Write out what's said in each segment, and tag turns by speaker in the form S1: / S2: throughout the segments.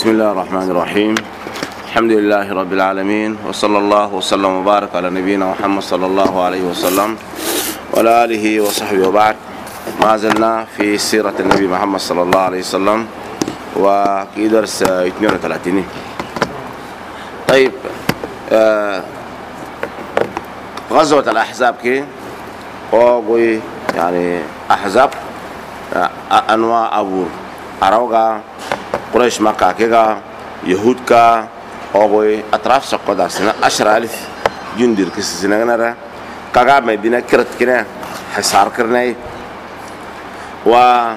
S1: بسم الله الرحمن الرحيم. الحمد لله رب العالمين، وصلى الله وسلم وبارك على نبينا محمد صلى الله عليه وسلم وعلى آله وصحبه وبعد. ما زلنا في سيرة النبي محمد صلى الله عليه وسلم وفي درس 32. طيب، غزوة الأحزاب كي أوغوي يعني أحزاب أنواع أبور أروغا قريش مكة كيغا يهود كا أوغوي أطراف سقطة سنة 10,000 جندير كسسنا غنرا كاغا مدينة كرت كنا حصار كرناي و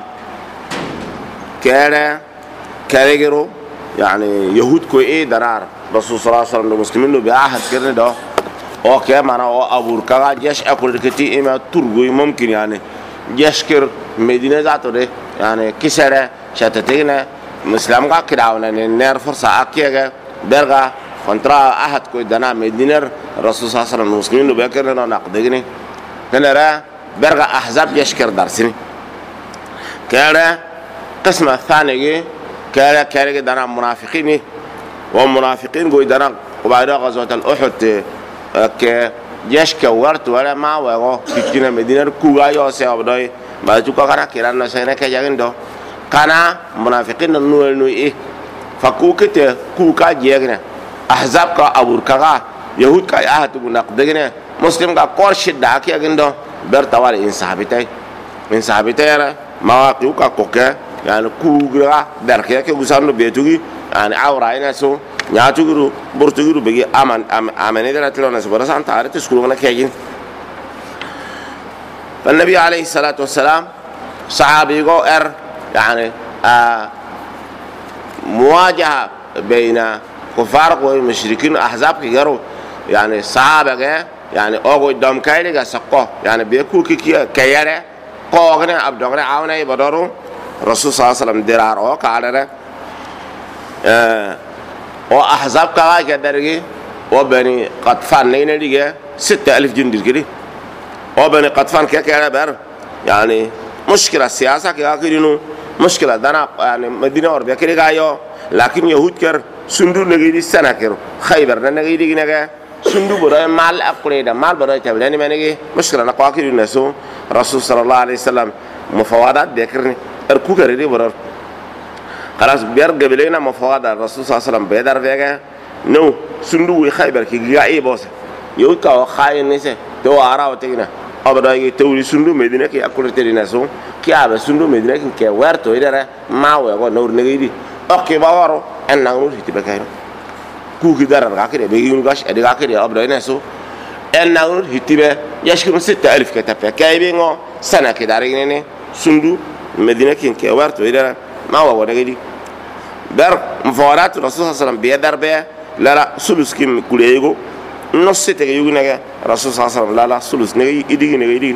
S1: كاريجرو يعني يهود كو إيه درار رسول صلى الله عليه وسلم المسلمين بعهد كرنا ده أو كمان أو أبور كاغا جيش أكل كتير إما ترغوي ممكن يعني جيش كر مدينة ذاته ده يعني كسرة شتتينا مسلم کا کراونا نیر فرصة أكيد برجع كونترا أحد كوي دنا مدينة رسول صلى الله عليه وسلم المسلمين بيكرنا نقدقني كنرا برجع أحزاب يشكر درسني كذا قسم الثاني كذا دنا منافقين ومنافقين كوي دنا وبعد غزوة الأحد ك يشكر ورت ولا ما وهو كنا مدينة كوغايو سيابداي بعد جو كنا كيران نسينا كجاين دو كنا منافقين النور نوي فكوكته كوكا جيغنا احزاب كا ابور كا يهود كا احد نقدغنا مسلم كا قرش داكي غندو برتوال ان صحابتي مواقع كا كوكا يعني كوغرا دركيا كي غسانو بيتوغي يعني اوراينا سو نياتوغرو بورتوغرو بيجي امانه دلاتلونا سبرسان تاريت سكولنا كيجين فالنبي عليه الصلاه والسلام صحابي جو يعني مواجهة بين كفار والمشركين أحزاب كيرو يعني صحابة يعني أوغو دم كايلة سقو يعني بيكو كيرة قوغنا أبدغنا عاونا يبدرو رسول صلى الله عليه وسلم درار أو كعلنا وأحزاب كاي كدرجي وبني قطفان نينا ليجا 6,000 جندي كده وبني قطفان كيرة بر يعني مشكلة السياسة كيرينو مشكلة دنا يعني مدينة أوروبية كده جايو لكن يهود كر سندو نجيدي سنة كرو خيبر نجيدي كنا سندو براي مال أقولي ده مال براي تبلاني ما نجي مشكلة نقاك الناسو رسول صلى الله عليه وسلم مفاوضات بيكرني أركو كردي برا خلاص بيرجع بلينا مفاوضات الرسول صلى الله عليه وسلم بيدار فيها نو سندو خيبر كي جاي بوس يهود كاو خاين نسه تو عراو تيجنا أبدا تقولي سندو مدينة كي أقول تري ناسو كي أبى سندو مدينة كي وارتو إذا ما هو يقول نور نجيدي أوكي باورو أن نور هتبقى كايرو كوكي دار الغاكري بيجون غاش أدي غاكري أبدا ناسو أن نور هتبقى يشكون 6,000 كتابة كايبينغو سنة كدارينه سندو مدينة كي وارتو إذا ما هو نجيدي بر مفاوضات الرسول صلى الله عليه وسلم بيدار بيه لا سلوس كيم كوليجو نص تيجي رسول صلى الله عليه وسلم لا سلوس نجي يدين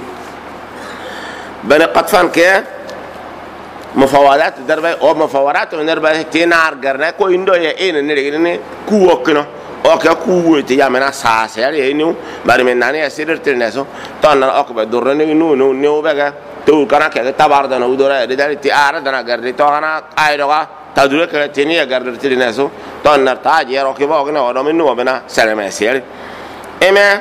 S1: بني قطفان كه مفاوضات دربه أو مفاوضات دربه تينار قرنا كو إندو يين نريجني كوكنا أو كوه تيجي منا ساس يعني إنه بعد من ناني أسير ترنسو تانا أكبر دورنا نو بقى تو كنا كه تباردنا ودورا ده تيار دنا قرد تو أنا أيروا تدور كه تيني قرد ترنسو تانا تاج يروكي باقنا ورا منو وبنا سلام أسير إما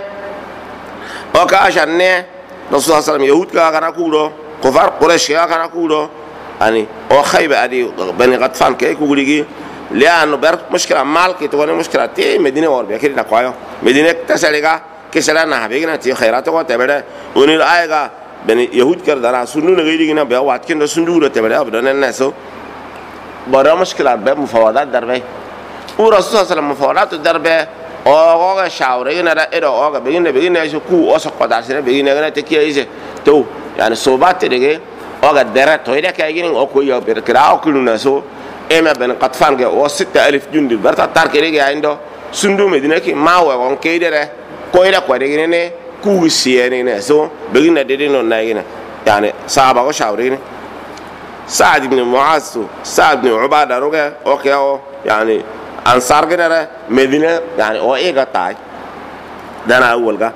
S1: أو كأشرنا رسول الله صلى الله عليه وسلم يهود كأنا كورو كفار قريش كأنا كورو يعني أو خيبة أدي بني غطفان كي كوريجي لأنه بير مشكلة مال كي تقولي مشكلة تي مدينة أوروبية كده نقايا مدينة تسألك كسلنا هبيجنا تي خيراتك وتبرد ونيل آيجا بني يهود كردنا سندو نجيجينا بيوات كنا سندو تبرد أبدا الناس برا مشكلة بير مفاوضات دربه ورسول الله صلى الله عليه وسلم مفاوضات دربه أوغا شاورين هذا إذا أوغا بيجينا يشوف كو أسقط دارسنا بيجينا تكيا إيش تو يعني صوبات تيجي أوغا درة تويدا كأجين أو كوي بيركراو كلنا سو إما بين قطفان كه أو 6,000 جندي برتا تارك إيجي عنده سندو مدينة كي ما هو عن كيدره كويدا كويدينه كو سيانه سو بيجينا دينه نايجينا يعني صعب أو شاورين سعد بن معاذ سعد بن عبادة روجا أوكي أو يعني أنصار كده مدينة يعني أو إيه قطعي ده أنا أول كا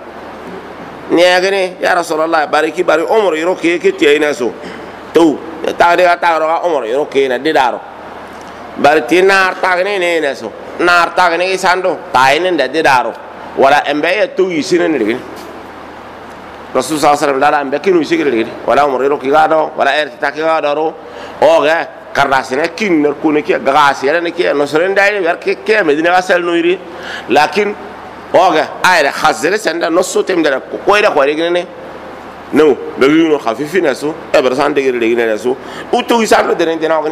S1: نيجي يا رسول الله باركي بارك عمر يروكي كتير ناسو تو تعالى عمر يروكي ندي دارو barti nar tagne ne ne so nar tagne sando tainen da didaro wala embe ya tu yisine ne rasul sallallahu alaihi wasallam dala embe kinu sigire wala umriro kigado wala erta kigado oga karasine kin ner kune ki gasi yana ki no soren dai wer ke medina wasal noiri lakin oga ayre khazere senda no sotem dara ko ida ko regene no be yuno khafifina so e bersan de regene so uto isalo de ne na ogni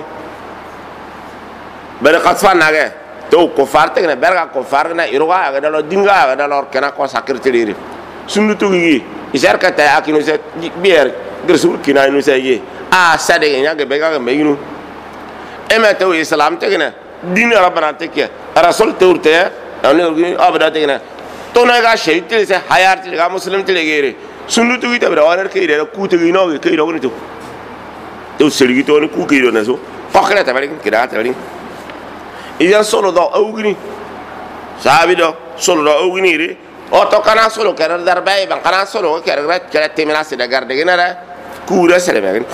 S1: bere qatfa nage to ko farte ne berga ko farna iruga ga dalo dinga ga dalo kena ko sakirtiri sunu to gi isar ka ta akinu se bier gersul kina nu se ye a sade nya ga be ga me yinu ema to islam te gena din rabbana te ke rasul te urte ane abada te gena to na ga shayte se hayar te ga muslim te gere sunu to gi te bra waner ke ire ku te gi no ke iro ni to sergi to ni ku ke iro na so fakra ta bari ke da ta bari iya solo do awgini sabido solo do awgini ri o to kana solo kera darbai ban kana solo kera temina se da garde gena kura se be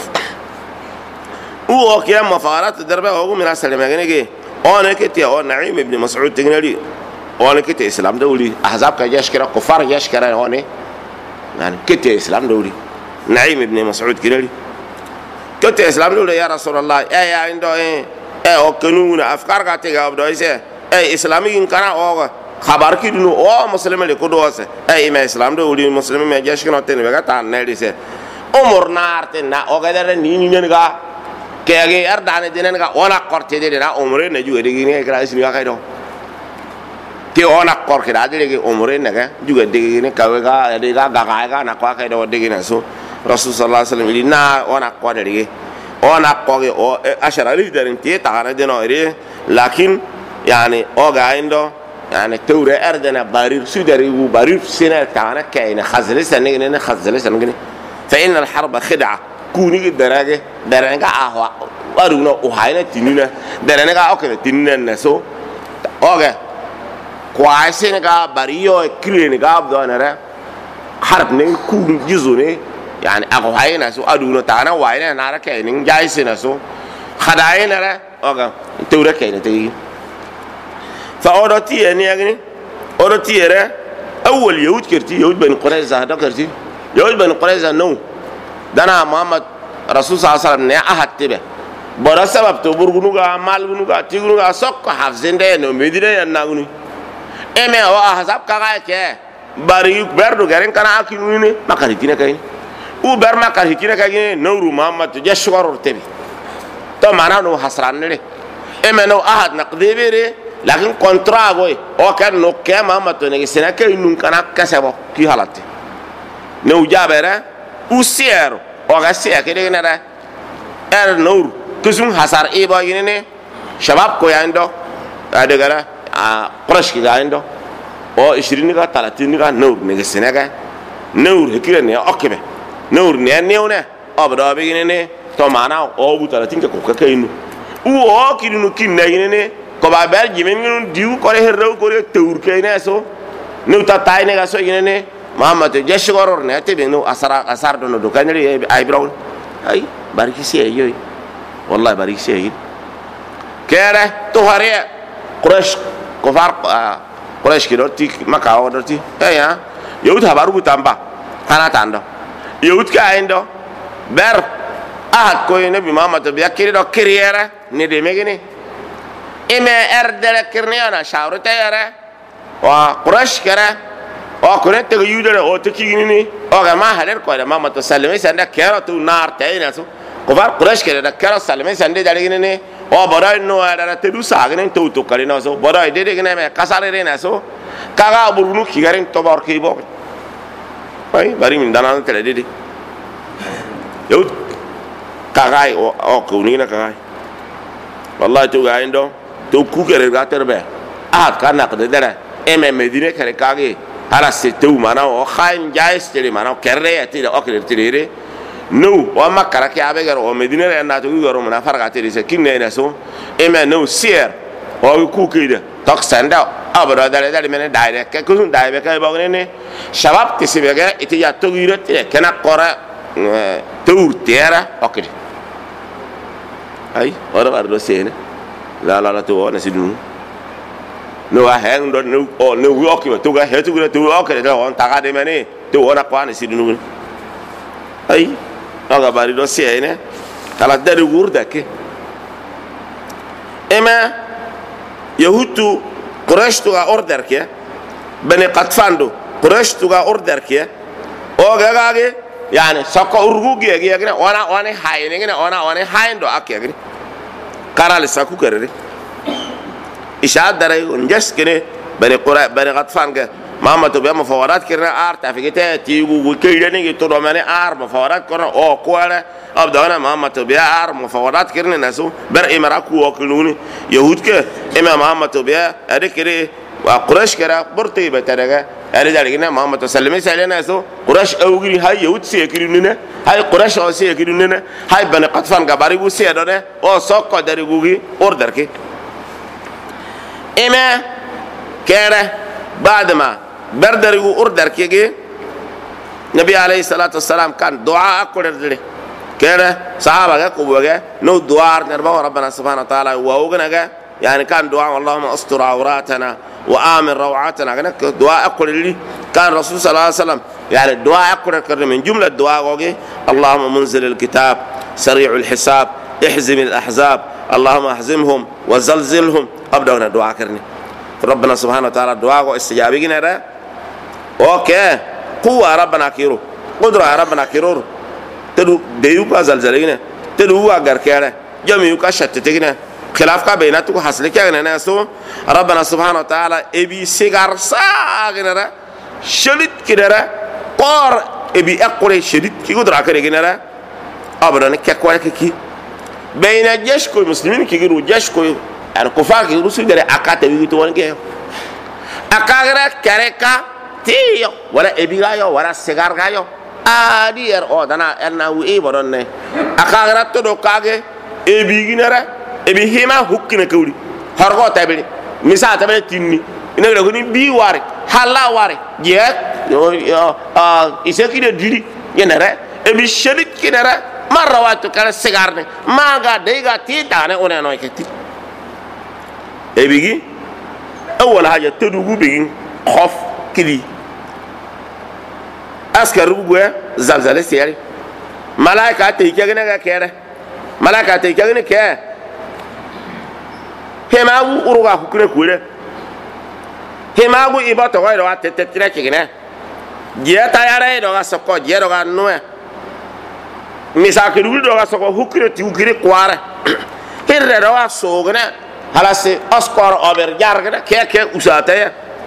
S1: هو كيام مفارات الدربة هو من أصل ما جنيه أنا كتير أو نعيم ابن مسعود تجنالي أنا كتير إسلام دولي أحزاب كجاش كرا كفار جاش كرا هوني يعني كتير إسلام دولي نعيم ابن مسعود كنالي كتير إسلام دولي يا رسول الله يا عنده أو كنون أفكار كاتيجا أبدا إيسه إسلامي إن كنا أو خبر كيدنو أو مسلم اللي كدوسه ما إسلام دولي مسلم ما جاش كنا تاني بقى تاني ليسه أمور نار تنا أو كذا نيني نينغا kege ardane dinen ga ona korte de na umre na juga de gini kra isni ga kaido ke ona kor kra de ge umre na ga juga de gini ka ga de ga ga na kwa kaido de gini so rasul sallallahu alaihi wasallam na ona ko de ge ona ko ge o ashara li darin ti ta ga de no ire lakin yani o ga indo yani tawre ardana barir sudari u barir sina ta na kaina khazle sanne ne khazle sanne fa inna al harba khid'a kuni darage daranga ahwa waruna uhaina tinina daranga okene tinina naso oge kwaise ga bariyo krene ga abdonara harb ne kun jizune yani ahwaina so aduna tana waina nara kainin jaise naso khadaina ra oga tawra kaina tayi fa odoti yani agni odoti era awwal yahud kirti yahud bani qurayza da kirti yahud bani qurayza no dana muhammad rasul sallallahu alaihi wasallam ne ahad tibe bora sabab to burgunuga malgunuga tigunuga sokko hafzinde no medina yanaguni eme wa hasab kaga ke bari berdu garen kana akini makari tina kay u ber makari tina kay nuru muhammad jashwarur tibe to mana no hasran ne eme no ahad naqdibere lakin kontra boy o kan no ke muhammad to ne sena kay nun kana kasabo ki halatti no jabere usier oga sia kede nara nur kusum hasar iba yine shabab ko yando adegara qurash ki yando o 20 ga 30 ga nur ne senaga nur hekire ne okebe nur ne neone obdo be yine to mana o bu 30 ko ka kayinu u o kidinu kinna yine ko ba ber jimen diu ko re herro ko re tour kayne so nu ta tayne ga so yine Muhammad jashgoror ne te benu asar do no kanri ay brown ay bariki si ay wallahi bariki si ay kere to hare quraish kofar quraish ki doti maka o doti ya yahud habaru butamba kana tando yahud ka endo ber ahad ko nabi Muhammad bi akiri do kiriere ne de megini ime erdere kirniana shawrata yare wa quraish kere o kone te yude o te kigini ni o ga ma haler ko da mama to salme sanda kero tu nar tayna so ko var qurash kere da kero salme sande dare gini ni o boray no ada te du sa gini to kali no so boray de gini me kasare re na so kaga burunu kigarin to bor ki bo ay bari min danan tele de yo kaga o ko ni na kaga wallahi to ga indo to ku kere ga terbe kana ko de dare medine kere kage ala setu mana o khain jais tele mana kerre ati o kere tele no o makara ke abegar o medina re na to garo mana farga tele se kinne na so no sier o ku kide tok sanda abara dale dale mena daire ke ko daibe kay bo ne shabab tisibega iti ya to gire tele kana qora tour tera o kede ay ora wardo sene la to na sidunu no a hang do no o no yoki to ga hetu ga to yoki da on taga de mani to ona kwa na sidunu ai aga bari do sie ne kala dari wurda ke ema yahutu quraish to ga order ke bani qatfando quraish to ga order ke o ga ge yani sako urgu ge ge ne ona hayne ne ona hayndo akke ge karal saku kerere ishad daray unjas kene bani qatfan ge mama to be mafawarat kirna ar tafigete tigu keydani ge to do mane ar mafawarat kono o kwala abdana mama to be ar mafawarat kirna nasu bar imaraku wakuluni yahud ke imam mama to be adikere wa quraish kara burti betaraga ari dalgina mama to sallame salena so quraish awgiri hay yahud se kirinune hay quraish o se kirinune hay bani qatfan ga bari bu se do ne o sokko dari gugi order ke ema kera بعدما بردروا أوردر كيجي نبي عليه الصلاة والسلام كان دعاء أقول كده صحابة كوبا نو دعاء نربوا ربنا سبحانه وتعالى وأوجنا يعني كان دعاء اللهم استر عوراتنا وآمن روعاتنا دعاء أقول لي كان الرسول صلى الله عليه وسلم يعني الدعاء أقول كده من جملة الدعاء اللهم منزل الكتاب سريع الحساب احزم الأحزاب اللهم احزمهم وزلزلهم أبدأ هنا دعاء كرني ربنا سبحانه وتعالى دعاء استجابي جنا اوكي قوة ربنا كيرو قدرة ربنا كيرو تدو ديوكا زلزلينا تدو اگر كيره جميوكا شتتكنا خلاف کا بيناتك حاصل كيا ناسو ربنا سبحانه وتعالى ابي سيغار ساغنا شديد كده قار ابي اقري شديد كي قدرة كده ابدا كيكوا كي بين الجيش كو مسلمين كيغرو جيش كو يعني كفار كي رسول دري اكاتا ويتو وانكي اكاغرا كاريكا تيو ولا ابيغايو ولا سيغارغايو ادير او دانا انا وي بدون اكاغرا تدو كاغي ابيغينرا ابي هيما حكنا كوري هرغو تابلي مسا تابلي تيني ina da gani bi ware hala ware je yo iseki de diri yenere ebi shedit kinere marrawatu kala sigarne maga deiga titane ona no ikati ebigi اول حاجه تدوغو بيغين خوف كلي اسكر بوغو زلزال سياري ملائكه تيكغنا كيره ملائكه تيكغنا كيه هما اوروغا كوكره كوره هما بو يباتو غير وات تتركينا جيتا ياري دوغا سكو جيروغا نو مساكلو دوغا سكو هوكره تيوكري كواره هير دوغا سوغنا halase askor ober jargada keke usataya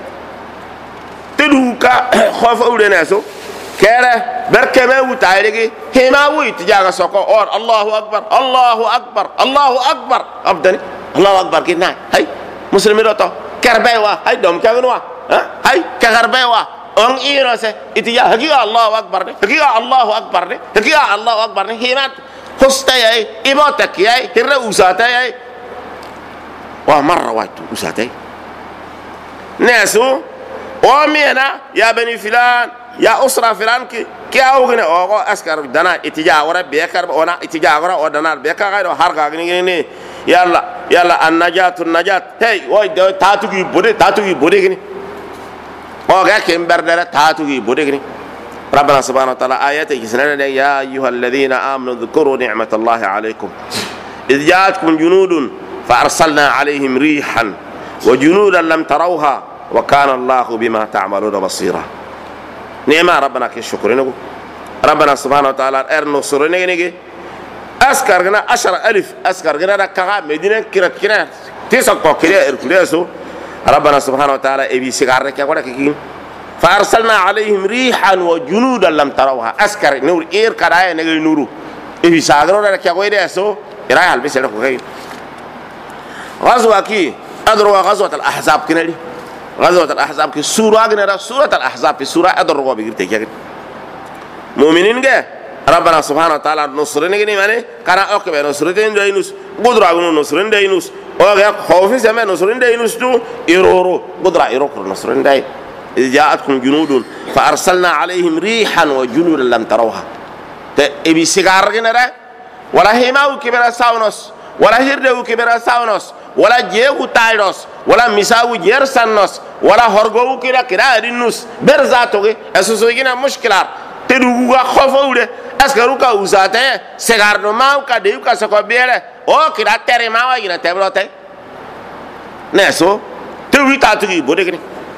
S1: teduka khofa urena so kere berkeme wutayrigi hema wit jaga soko or Allahu akbar Allahu akbar Allahu akbar abdani Allahu akbar kina hay muslimi roto kerbewa hay dom kagunwa hay kerbewa on irose itiya haqiqa Allahu akbar haqiqa Allahu akbar haqiqa Allahu akbar hema hostayay ibotakiyay hirra usatayay ومرة واحدة وساتي ناسو ومينا يا بني فلان يا أسرة فلان كي أوغنا أوغو أسكر دنا اتجاه ورا بيكر ونا اتجاه ورا ودنا بيكر غير هرقا غني يلا النجاة هاي واي تاتوغي بودي غني أوغا كمبر دلا تاتوغي بودي غني ربنا سبحانه وتعالى آيات يسنن يا أيها الذين آمنوا اذكروا نعمة الله عليكم إذ جاءتكم جنود فأرسلنا عليهم ريحا وجنودا لم تروها وكان الله بما تعملون بصيرا نعمة ربنا كشكر نقول ربنا سبحانه وتعالى نصر نجي أسكرنا 10,000 أسكرنا كذا مدينة كنا تسقط كذا إركليسو ربنا سبحانه وتعالى أبي سكارنا كذا كذين فأرسلنا عليهم ريحا وجنودا لم تروها أسكر نور إير كذا نجي نورو أبي سكارنا كذا إيرسو إراي هالبس لك كذين غزوة كي أدروا غزوة الأحزاب كنالي غزوة الأحزاب كي سورة كنرا سورة الأحزاب في سورة أدروا بيجرتك يا مؤمنين جا ربنا سبحانه وتعالى نصرنا كني مانه كنا أوكي نصرتين داينوس قدرة عنا نصرين داينوس أوكي خوفي زمان نصرين داينوس تو يرورو قدرة يروك نصرين داي إذ جاءتكم جنود فأرسلنا عليهم ريحا وجنودا لم تروها تبي سيجار كنرا ولا هما وكبر ساونوس ولا هيردو كبر ساونوس wala jeegu tayros wala misawu jer sannos wala horgowu kira kira rinus berzatoge esuso gina mushkilar teduga khofawde askaru ka usate segarno maw ka de ka sako bele o kira tere mawa gina tebrote neso tewi tatugi bodegni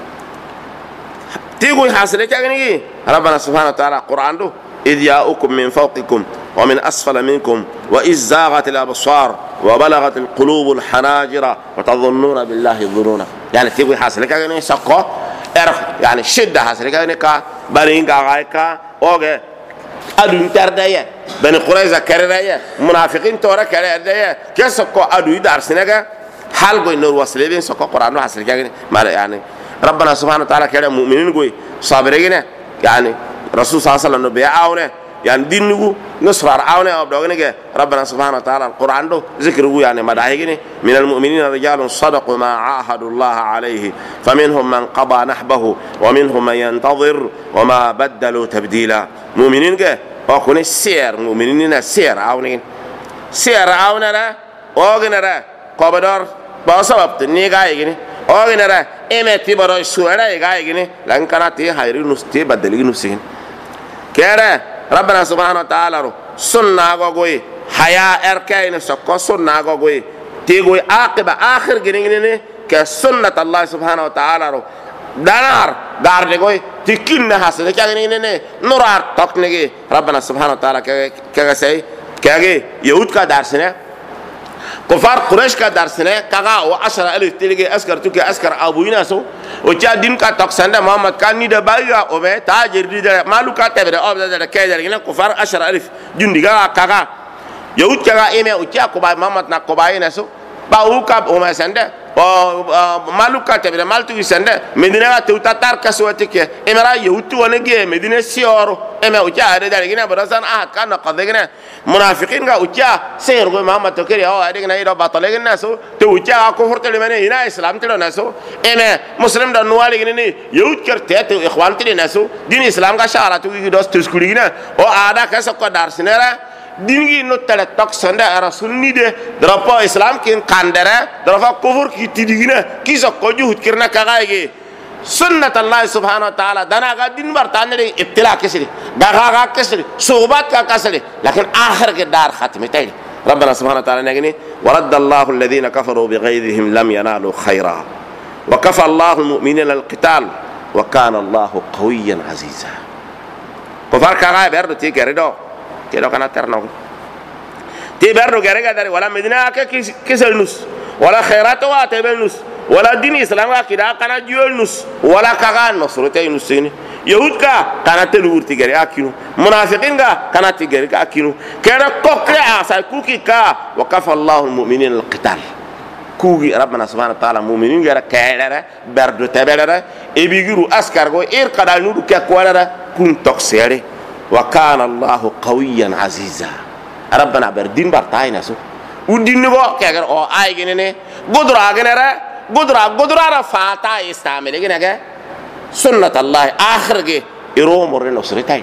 S1: تيجوا حاصلك يعني ربنا سبحانه وتعالى قرآن له إذ جاءكم من فوقكم ومن أسفل منكم وإذ زاغت الأبصار وبلغت القلوب الحناجر وتظنون بالله الظنون يعني تيجوا حاصلك يعني سقى إرخ يعني شدة حاصلك يعني كا بنين كا أوجه أدون تردايا بني قريزة كردايا منافقين تورا كردايا كسقى أدوي دارسناك حال قوي نور وصلين سقى قرآن له حاصلك يعني ربنا سبحانه وتعالى كده مؤمنين قوي صابرين يعني رسول صلى الله عليه وسلم بيعاونه يعني دينه نصر عاونه أبدوغني ربنا سبحانه وتعالى القرآن له ذكره يعني مداهيني من المؤمنين رجال صدقوا ما عاهدوا الله عليه فمنهم من قضى نحبه ومنهم من ينتظر وما بدلوا تبديلا مؤمنين قه أكون السير مؤمنين السير عاونين سير عاونه لا أوغنا لا قبضار بسبب تنيجايجني أوغنا إمتى برا السؤال يجايجني لأن كانت هايري نستي بدلي نسين كره ربنا سبحانه وتعالى سنة غوي حياة أركين سكوا سنة غوي تيجوي عاقبة آخر جنينه كسنة الله سبحانه وتعالى دار دغوي تكين حسن كجنينه نورار تقنيجي ربنا سبحانه وتعالى كجسي كجي يهود كدارسنه كفار قريش كدارسنه كغا و10,000 تلقي أسكر توكي أسكر أبوينا سو وجا دين كتقصنا محمد كان نيدا بايا أوبه تاجر ديدا مالوكا تبرة أوب ده كذا لكن كفار 10,000 جندي كغا يهود كغا إيمه وجا كوباي محمد نكوباي نسو باوكا وما سنده مالوكا تبرة مالتو يسنده مدينة توتاتار كسوتك إمرا يهود ونجي مدينة سيارو إمه وجا هذا لكن براسان كان قذقنا منافقين كا وجا سير قوي محمد تكري أو هذا كنا يرى باطلين ناسو توجا كفر تلمنه هنا إسلام تلو ناسو إمه مسلم دنوالي كنني يهود كرتة إخوان تلي ناسو دين إسلام كشارة توي دوست تسكولينا أو هذا كسر كدارسنرا ديني نوتلا تقصنا رسول نيده دربا إسلام كين كاندرا دربا كفر كتيرينا كيسا كوجود كرنا كغاية سنة الله سبحانه وتعالى دنا قادين برتانري ابتلاء كسري غاغا كسري صوبات كسري لكن آخر كدار ختمتين ربنا سبحانه وتعالى نجني ورد الله الذين كفروا بغيظهم لم ينالوا خيرا وكفى الله المؤمنين القتال وكان الله قويا عزيزا كفار كغاية برد تيجي كده كنا ترناو تبرر غيرك داري ولا مدينة كسلنوس ولا خيراتها تبلنوس ولا دين الإسلام كده كنا جيولنوس ولا كغان نصرتي نسيني يهود كنا تلور تجري أكينو منافقين كنا تجري أكينو كنا كوكرا سايكوكي وكفى الله المؤمنين القتال كوغي ربنا سبحانه وتعالى مؤمنين غير كيرا برد تبرر إبيجرو أسكارغو إير كدا نودو كقوارا كون تكسيري وكان الله قويا عزيزا ربنا بردين برتاينا سو ودين نبو كأجر أو أي جنني قدرة جنرا قدرة فاتا استعمل جنكا سنة الله آخر جه يروم ورنا سرتاي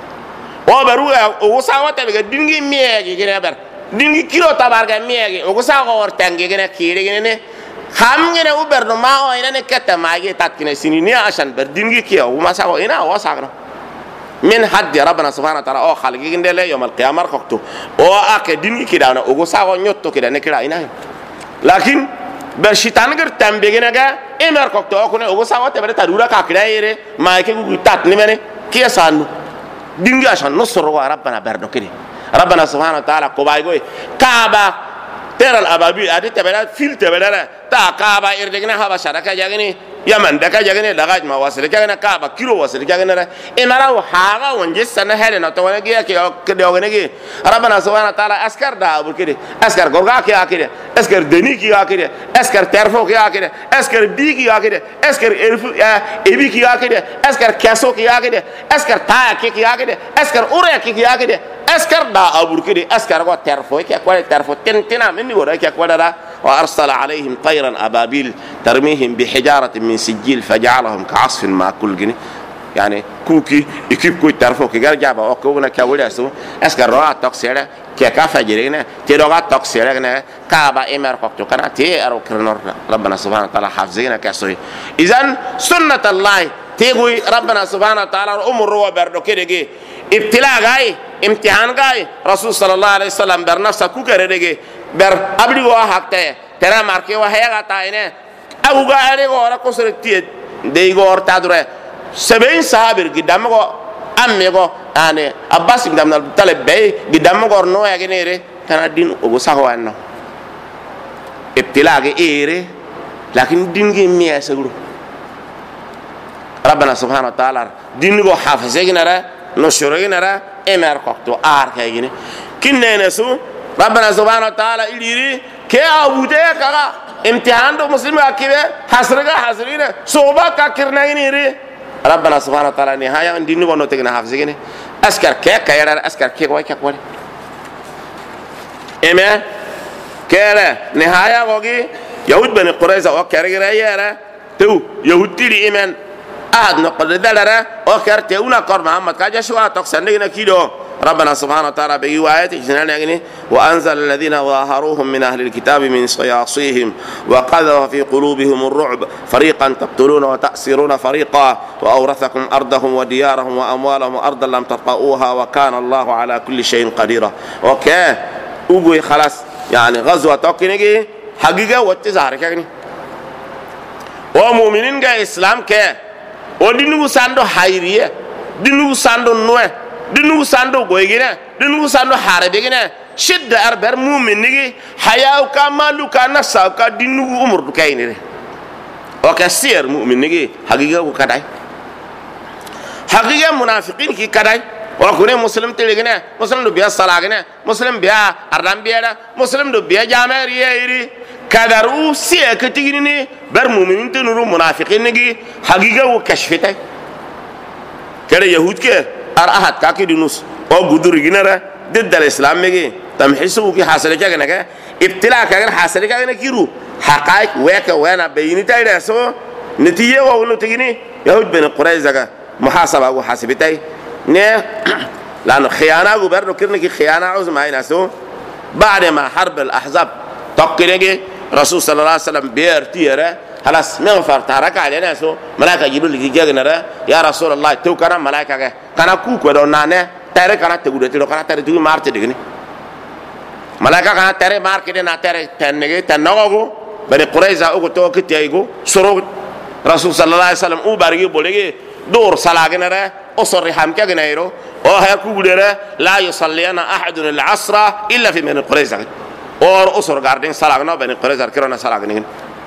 S1: وبروه وساوة تبغى دينجي مية جنة بر دينجي كيلو تبارك مية وساوة ورتانجي جنة كيري جنة هم جنة وبرنا ما هو إننا كتة ما يجي تاتكنا سنيني عشان بردينجي كيا وما ساوة إنا وساقنا من حد ربنا سبحانه وتعالى أو خالقين ده يوم القيامة ركضوا أو أكديني كده أنا أقول نيوتو كده نكلا إناه لكن بالشيطان غير تنبيهنا جا إمر ركضوا أو كنا أقول ساوا تبرة تدورا كأكلا يره ما يكون قطات نمنه كيا سانو دينجي عشان نصر ربنا بردو كده ربنا سبحانه وتعالى كوبايغوي كعبة ترى الأبابي أدي تبرة فيل تبرة تا كعبة إردقنا هوا شركة جاكني يمن دكا جاكني لغاية ما وصل جاكنا كعبة كيلو وصل جاكنا إمرا وحاجة ونجس سنة هلنا تونا جيا كده وجنجي ربنا سبحانه وتعالى أسكر داعو كده أسكر غرقا كيا كده أسكر دني كيا كده أسكر ترفو كيا كده أسكر بي كيا كده أسكر إلف إبي كيا كده أسكر كاسو كيا كده أسكر تايا كيا كده أسكر أوريا كيا كده أسكر داعو كده أسكر غو ترفو كيا كوال ترفو تنا مني ورا كيا كوال وأرسل عليهم طيرا أبابيل ترميهم بحجارة من سجيل فجعلهم كعصف مأكول جني يعني كوكي يكيب كوي تعرفوا كي جرجع بقى كونا كاولاسو أسكر رواع تقصيره كي كافجرين تيروغا توكسيرنا كابا إمر كوكتو كنا تي أرو كرنور ربنا سبحانه وتعالى حافظينا كسوي إذن سنة الله تيغوي ربنا سبحانه وتعالى أمر رو بردو كيرجي ابتلاء جاي امتحان جاي رسول صلى الله عليه وسلم برنفسه كوكريرجي بر أبدي وحقته ترى ماركي وهيا تاينه أبو جاري غورا كسرتي دي غور تادره 70 صحابي قدامه أميغو أنا أباس قدام نالطلب بي قدامه غور نوع يجنيره كان الدين أبو سهوانه ابتلاء إيره لكن الدين جميع سقولو ربنا سبحانه وتعالى دين غو حافظين را نشرين را إمر كوكتو كيجني كنا نسو ربنا سبحانه وتعالى إليري كي أبوده كذا امتحان دو مسلم أكيد حسرين صوبا كاكرنا ينيري ربنا سبحانه وتعالى نهاية دين غو نتجنا حافظين أسكر كي كيرا أسكر كي واي كقولي إمه كيرا نهاية غوغي يهود بني قريظة وكرجرا يرا تو يهود تري إيمان أحد نقل دلرا أخر تيونا كار محمد كاجا شو أتوكسنينا كيلو ربنا سبحانه وتعالى بيوآيات جنان يعني وأنزل الذين ظاهروهم من أهل الكتاب من صياصيهم وقذف في قلوبهم الرعب فريقا تقتلون وتأسرون فريقا وأورثكم أرضهم وديارهم وأموالهم أرضا لم تطئوها وكان الله على كل شيء قدير أوكي أقول خلاص يعني غزوة توكينيجي حقيقة واتزار يعني ومؤمنين جا إسلام كه ودينو ساندو حيرية دينو ساندو نوع دينو ساندو غويجنا دينو ساندو حاربيجنا شد أربر مؤمنين حياة كمالو كنسا كدينو عمر كاينه وكسير مؤمنين حقيقة وكداي حقيقة منافقين كي كداي وكونه مسلم تلقينا مسلم دو بيا صلاقنا مسلم بيا أردان بيا مسلم دو بيا جامع ريا كدارو سيا كتيرني بر مؤمنين تنورو منافقين نجي حقيقة وكشفته كده يهود كه أرأحد كاكي دينوس أو قدر جنرا ضد الإسلام مجي تمحسوا كي حاصل كأنه كه ابتلاء كأنه حاصل كأنه كيرو حقائق وياك ويانا بيني تايدا سو نتيجة وانو تجيني يهود بين قريظة محاسبة وحاسبتاي نه لأنه خيانة وبرضو كرني خيانة عظمى هنا سو بعد ما حرب الأحزاب تقنيجي رسول صلى الله عليه وسلم بيرتيره خلاص ما فرت حركة علينا سو ملاك جبريل اللي جاءنا يا رسول الله تو كنا ملاك كنا كوك ودونا نه ترى كنا تقول تلو كنا ترى تقول مارت دقني ملاك كنا ترى مار كده ناترى تنجي تناغو بني قريظة أو تو كتيجو سرور رسول صلى الله عليه وسلم أو بارجي بوليه دور صلاة را أصر هم كجنايرو أو هيكودره لا يصلينا أحد العصر إلا في من قريظة أو أصر قاردين صلاة بني قريظة كيرونا صلاة جنين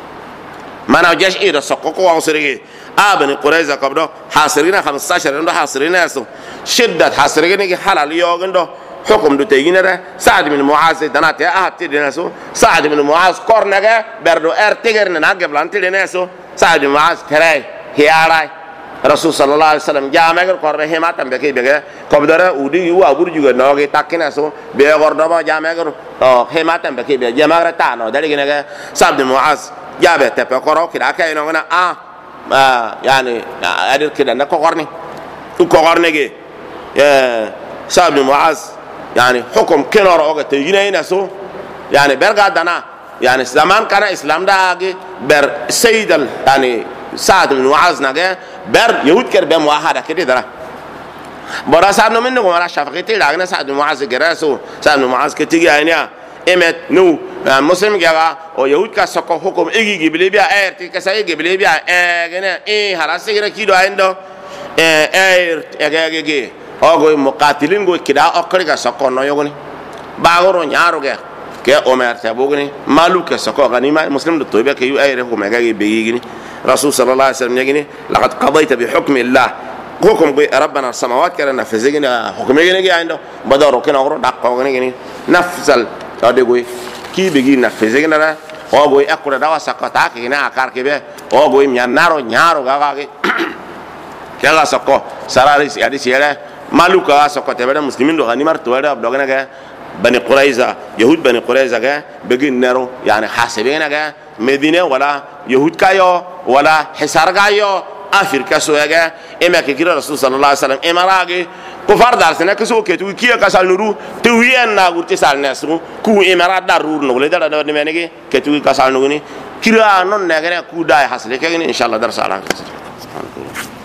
S1: ما نوجش إيدا سقوق وعصريه بني قريظة قبله حاصرين 15 عنده حاصرين أسو شدة حاصرين يجي حلال يوم عنده حكم دو تيجينره سعد من معاذ دنات يا تيجيناسو سعد من معاذ كورنجا بردو تيجرنا ناقب لان تيجيناسو سعد من معاذ كراي هياراي رسول صلى الله عليه وسلم جامع كر هما تنبكي بيجا كبدرة ودي يو أبور juga ناقي تاكينا سو بيجا كردما جامع كر هما تنبكي بيجا جامع رتانو داري كنا سعد بن معاذ جابه تبكروا كده كأي نوعنا يعني أدير كده نكوكرني كوكرني كي سعد بن معاذ يعني حكم كنار أوجا تيجينا هنا سو يعني برجع دنا يعني زمان كان إسلام ده بر سيد يعني سعد بن معاذ نجا بر يهود كر بمواحدة كده درا برا سعد منه ولا شفقتي لكن سعد بن معاذ جراسو سعد بن معاذ كتيجي هنا إمت نو مسلم جرا أو يهود كسكو حكم إيجي جبلي بيا كسائي جبلي بيا جنا هلاس كده كيدو عنده إيجي أو مقاتلين قوي كده أكره كسكو نيوغني بعورو نيارو كه كأمير تبوغني مالو كسكو غنيمة مسلم الطيبة كيو حكم إيجي بيجيني رسول صلى الله عليه وسلم يجيني لقد قضيت بحكم الله حكم ربنا السماوات كان نفذنا حكم يجيني عنده بدارو كنا أورو دقوا يجيني نفذل هذا قوي كي بيجي نفذنا أو قوي أكره دوا سكتاك هنا أكار كبه أو قوي نيارو غاغي كلا سكو سراريس يعني سيره مالو كا سكو تبدا مسلمين لو غنيمة تودا بدوغنا كه بني قريظة يهود بني قريظة كه بيجي نرو يعني حاسبينه كه مدينة ولا يهود كايو ولا حصار كايو Afrika soyaga ema ke kira rasul sallallahu alaihi wasallam emarage ko fardar sene ke so ke tu kiya kasal nuru tu wien na gurti sal nesu ku emara darur no le dara de menege ke tu kasal nuru ni kira non negere ku dai hasle ke inshallah dar salam.